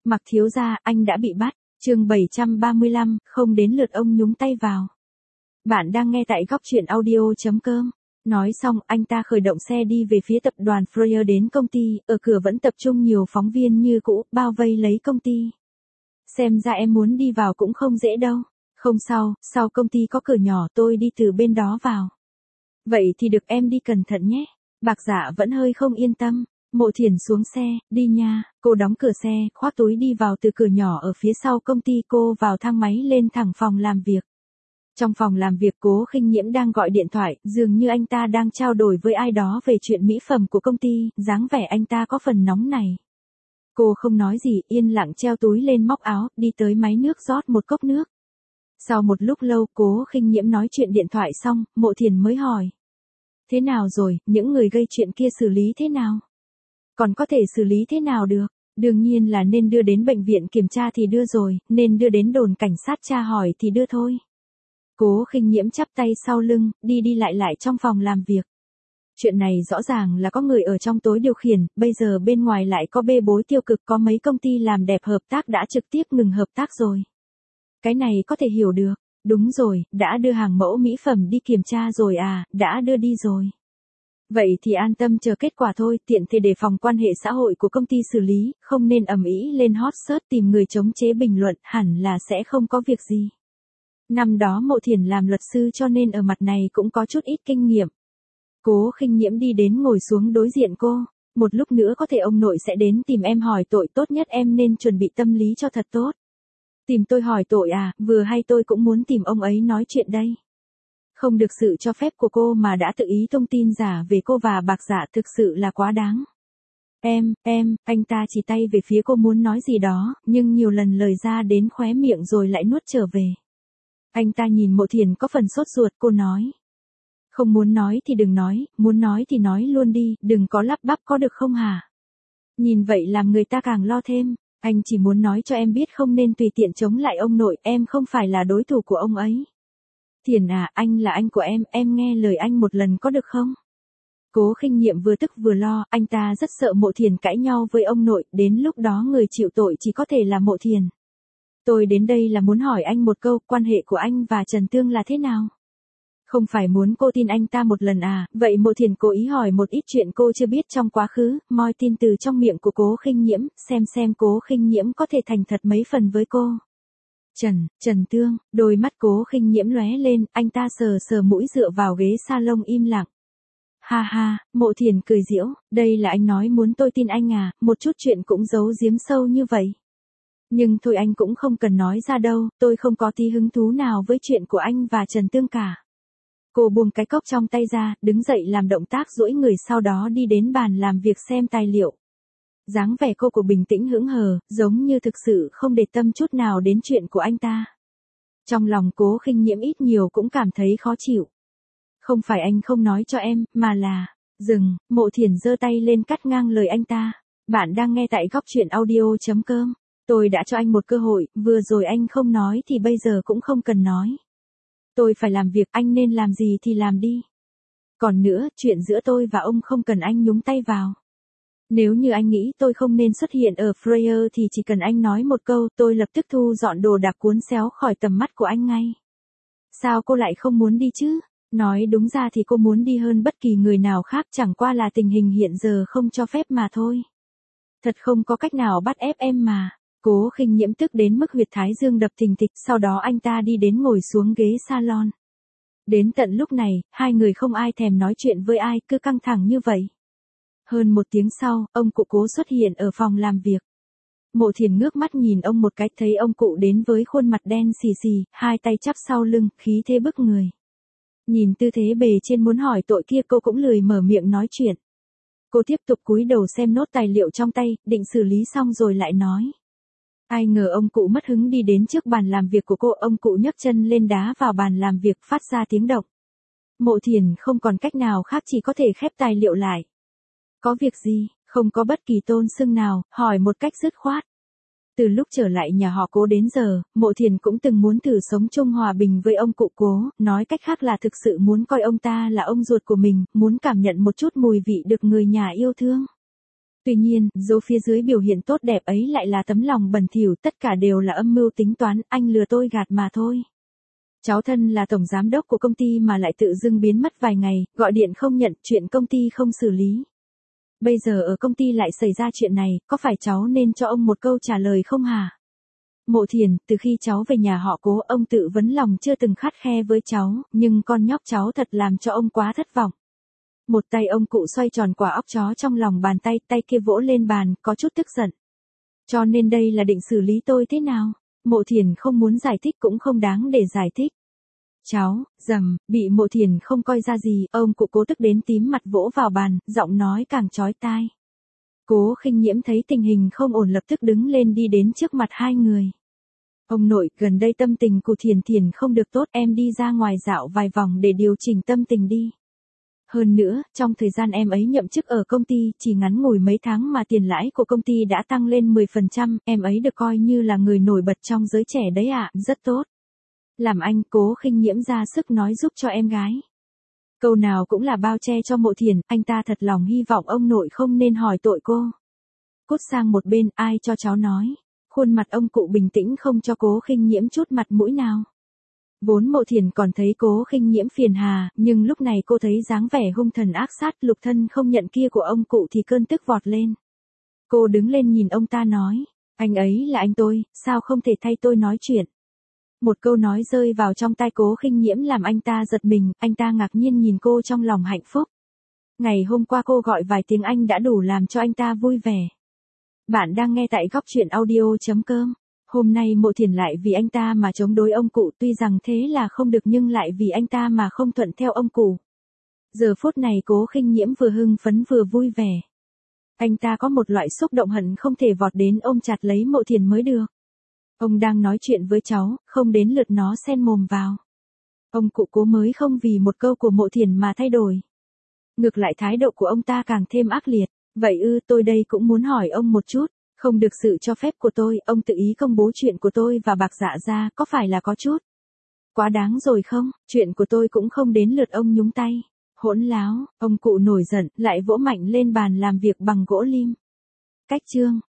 Mặc thiếu gia, anh đã bị bắt. Chương 735, không đến lượt ông nhúng tay vào. Bạn đang nghe tại góc truyện audio.com. Nói xong, anh ta khởi động xe đi về phía tập đoàn Freyr đến công ty, ở cửa vẫn tập trung nhiều phóng viên như cũ, bao vây lấy công ty. Xem ra em muốn đi vào cũng không dễ đâu. Không sao, sau công ty có cửa nhỏ tôi đi từ bên đó vào. Vậy thì được, em đi cẩn thận nhé. Bạc Dạ vẫn hơi không yên tâm. Mộ Thiển xuống xe, đi nha. Cô đóng cửa xe, khoác túi đi vào từ cửa nhỏ ở phía sau công ty. Cô vào thang máy lên thẳng phòng làm việc. Trong phòng làm việc, Cố Khinh Nhiễm đang gọi điện thoại, dường như anh ta đang trao đổi với ai đó về chuyện mỹ phẩm của công ty, dáng vẻ anh ta có phần nóng này. Cô không nói gì, yên lặng treo túi lên móc áo, đi tới máy nước rót một cốc nước. Sau một lúc lâu, Cố Khinh Nhiễm nói chuyện điện thoại xong, Mộ Thiển mới hỏi. Thế nào rồi, những người gây chuyện kia xử lý thế nào? Còn có thể xử lý thế nào được? Đương nhiên là nên đưa đến bệnh viện kiểm tra thì đưa rồi, nên đưa đến đồn cảnh sát tra hỏi thì đưa thôi. Cố Khinh Nhiễm chắp tay sau lưng, đi đi lại lại trong phòng làm việc. Chuyện này rõ ràng là có người ở trong tối điều khiển, bây giờ bên ngoài lại có bê bối tiêu cực, có mấy công ty làm đẹp hợp tác đã trực tiếp ngừng hợp tác rồi. Cái này có thể hiểu được. Đúng rồi, đã đưa hàng mẫu mỹ phẩm đi kiểm tra rồi à, đã đưa đi rồi. Vậy thì an tâm chờ kết quả thôi, tiện thể đề phòng quan hệ xã hội của công ty xử lý, không nên ầm ĩ lên hot search tìm người chống chế bình luận, hẳn là sẽ không có việc gì. Năm đó Mộ Thiển làm luật sư cho nên ở mặt này cũng có chút ít kinh nghiệm. Cố Khinh Nhiễm đi đến ngồi xuống đối diện cô. Một lúc nữa có thể ông nội sẽ đến tìm em hỏi tội, tốt nhất em nên chuẩn bị tâm lý cho thật tốt. Tìm tôi hỏi tội à, vừa hay tôi cũng muốn tìm ông ấy nói chuyện đây. Không được sự cho phép của cô mà đã tự ý tung tin giả về cô và Bạc Dạ, thực sự là quá đáng. Anh ta chỉ tay về phía cô muốn nói gì đó, nhưng nhiều lần lời ra đến khóe miệng rồi lại nuốt trở về. Anh ta nhìn Mộ Thiển có phần sốt ruột, cô nói. Không muốn nói thì đừng nói, muốn nói thì nói luôn đi, đừng có lắp bắp có được không hả? Nhìn vậy làm người ta càng lo thêm. Anh chỉ muốn nói cho em biết không nên tùy tiện chống lại ông nội, em không phải là đối thủ của ông ấy. Thiển à, anh là anh của em nghe lời anh một lần có được không? Cố Khinh Nhiễm vừa tức vừa lo, anh ta rất sợ Mộ Thiển cãi nhau với ông nội, đến lúc đó người chịu tội chỉ có thể là Mộ Thiển. Tôi đến đây là muốn hỏi anh một câu, quan hệ của anh và Trần Tương là thế nào? Không phải muốn cô tin anh ta một lần à, vậy Mộ Thiển cố ý hỏi một ít chuyện cô chưa biết trong quá khứ, moi tin từ trong miệng của Cố Khinh Nhiễm, xem Cố Khinh Nhiễm có thể thành thật mấy phần với cô. Trần Tương, đôi mắt Cố Khinh Nhiễm lóe lên, anh ta sờ mũi dựa vào ghế salon im lặng. Ha ha, Mộ Thiển cười giễu, đây là anh nói muốn tôi tin anh à, một chút chuyện cũng giấu giếm sâu như vậy. Nhưng thôi anh cũng không cần nói ra đâu, tôi không có tí hứng thú nào với chuyện của anh và Trần Tương cả. Cô buông cái cốc trong tay ra, đứng dậy làm động tác duỗi người, sau đó đi đến bàn làm việc xem tài liệu. Dáng vẻ cô của bình tĩnh hững hờ, giống như thực sự không để tâm chút nào đến chuyện của anh ta. Trong lòng Cố Khinh Nhiễm ít nhiều cũng cảm thấy khó chịu. Không phải anh không nói cho em, mà là... Dừng, Mộ Thiển giơ tay lên cắt ngang lời anh ta. Bạn đang nghe tại góc truyện audio.com. Tôi đã cho anh một cơ hội, vừa rồi anh không nói thì bây giờ cũng không cần nói. Tôi phải làm việc, anh nên làm gì thì làm đi. Còn nữa, chuyện giữa tôi và ông không cần anh nhúng tay vào. Nếu như anh nghĩ tôi không nên xuất hiện ở Freyr thì chỉ cần anh nói một câu, tôi lập tức thu dọn đồ đạc cuốn xéo khỏi tầm mắt của anh ngay. Sao cô lại không muốn đi chứ? Nói đúng ra thì cô muốn đi hơn bất kỳ người nào khác, chẳng qua là tình hình hiện giờ không cho phép mà thôi. Thật không có cách nào bắt ép em mà. Cố Khinh Nhiễm tức đến mức huyệt thái dương đập thình thịch, sau đó anh ta đi đến ngồi xuống ghế salon. Đến tận lúc này, hai người không ai thèm nói chuyện với ai, cứ căng thẳng như vậy. Hơn một tiếng sau, ông cụ Cố xuất hiện ở phòng làm việc. Mộ Thiển ngước mắt nhìn ông một cái, thấy ông cụ đến với khuôn mặt đen xì xì, hai tay chắp sau lưng, khí thế bức người. Nhìn tư thế bề trên muốn hỏi tội kia, cô cũng lười mở miệng nói chuyện. Cô tiếp tục cúi đầu xem nốt tài liệu trong tay, định xử lý xong rồi lại nói. Ai ngờ ông cụ mất hứng đi đến trước bàn làm việc của cô, ông cụ nhấc chân lên đá vào bàn làm việc, phát ra tiếng động. Mộ Thiển không còn cách nào khác, chỉ có thể khép tài liệu lại. Có việc gì? Không có bất kỳ tôn xưng nào, hỏi một cách dứt khoát. Từ lúc trở lại nhà họ Cố đến giờ, Mộ Thiển cũng từng muốn thử sống chung hòa bình với ông cụ Cố, nói cách khác là thực sự muốn coi ông ta là ông ruột của mình, muốn cảm nhận một chút mùi vị được người nhà yêu thương. Tuy nhiên, dấu phía dưới biểu hiện tốt đẹp ấy lại là tấm lòng bẩn thỉu, tất cả đều là âm mưu tính toán, anh lừa tôi gạt mà thôi. Cháu thân là tổng giám đốc của công ty mà lại tự dưng biến mất vài ngày, gọi điện không nhận, chuyện công ty không xử lý. Bây giờ ở công ty lại xảy ra chuyện này, có phải cháu nên cho ông một câu trả lời không hả? Mộ Thiền, từ khi cháu về nhà họ Cố, ông tự vấn lòng chưa từng khắt khe với cháu, nhưng con nhóc cháu thật làm cho ông quá thất vọng. Một tay ông cụ xoay tròn quả óc chó trong lòng bàn tay, tay kia vỗ lên bàn, có chút tức giận. Cho nên đây là định xử lý tôi thế nào? Mộ Thiền không muốn giải thích cũng không đáng để giải thích. Cháu, bị Mộ Thiền không coi ra gì, ông cụ Cố tức đến tím mặt vỗ vào bàn, giọng nói càng chói tai. Cố Khinh Nhiễm thấy tình hình không ổn lập tức đứng lên đi đến trước mặt hai người. Ông nội, gần đây tâm tình của Thiền Thiền không được tốt, em đi ra ngoài dạo vài vòng để điều chỉnh tâm tình đi. Hơn nữa, trong thời gian em ấy nhậm chức ở công ty, chỉ ngắn ngủi mấy tháng mà tiền lãi của công ty đã tăng lên 10%, em ấy được coi như là người nổi bật trong giới trẻ đấy ạ, rất tốt. Làm anh, Cố Khinh Nhiễm ra sức nói giúp cho em gái. Câu nào cũng là bao che cho Mộ Thiền, anh ta thật lòng hy vọng ông nội không nên hỏi tội cô. Cút sang một bên, ai cho cháu nói. Khuôn mặt ông cụ bình tĩnh không cho Cố Khinh Nhiễm chút mặt mũi nào. Vốn Mộ Thiền còn thấy Cố Khinh Nhiễm phiền hà, nhưng lúc này cô thấy dáng vẻ hung thần ác sát lục thân không nhận kia của ông cụ thì cơn tức vọt lên. Cô đứng lên nhìn ông ta nói, anh ấy là anh tôi, sao không thể thay tôi nói chuyện. Một câu nói rơi vào trong tai Cố Khinh Nhiễm làm anh ta giật mình, anh ta ngạc nhiên nhìn cô trong lòng hạnh phúc. Ngày hôm qua cô gọi vài tiếng Anh đã đủ làm cho anh ta vui vẻ. Bạn đang nghe tại Góc Chuyện Audio.com. Hôm nay Mộ Thiền lại vì anh ta mà chống đối ông cụ, tuy rằng thế là không được nhưng lại vì anh ta mà không thuận theo ông cụ. Giờ phút này Cố Khinh Nhiễm vừa hưng phấn vừa vui vẻ. Anh ta có một loại xúc động hận không thể vọt đến ôm chặt lấy Mộ Thiền mới được. Ông đang nói chuyện với cháu, không đến lượt nó xen mồm vào. Ông cụ Cố mới không vì một câu của Mộ Thiền mà thay đổi. Ngược lại thái độ của ông ta càng thêm ác liệt. Vậy tôi đây cũng muốn hỏi ông một chút. Không được sự cho phép của tôi, ông tự ý công bố chuyện của tôi và Bạc Dạ ra, có phải là có chút quá đáng rồi không? Chuyện của tôi cũng không đến lượt ông nhúng tay. Hỗn láo, ông cụ nổi giận, lại vỗ mạnh lên bàn làm việc bằng gỗ lim. Cách chương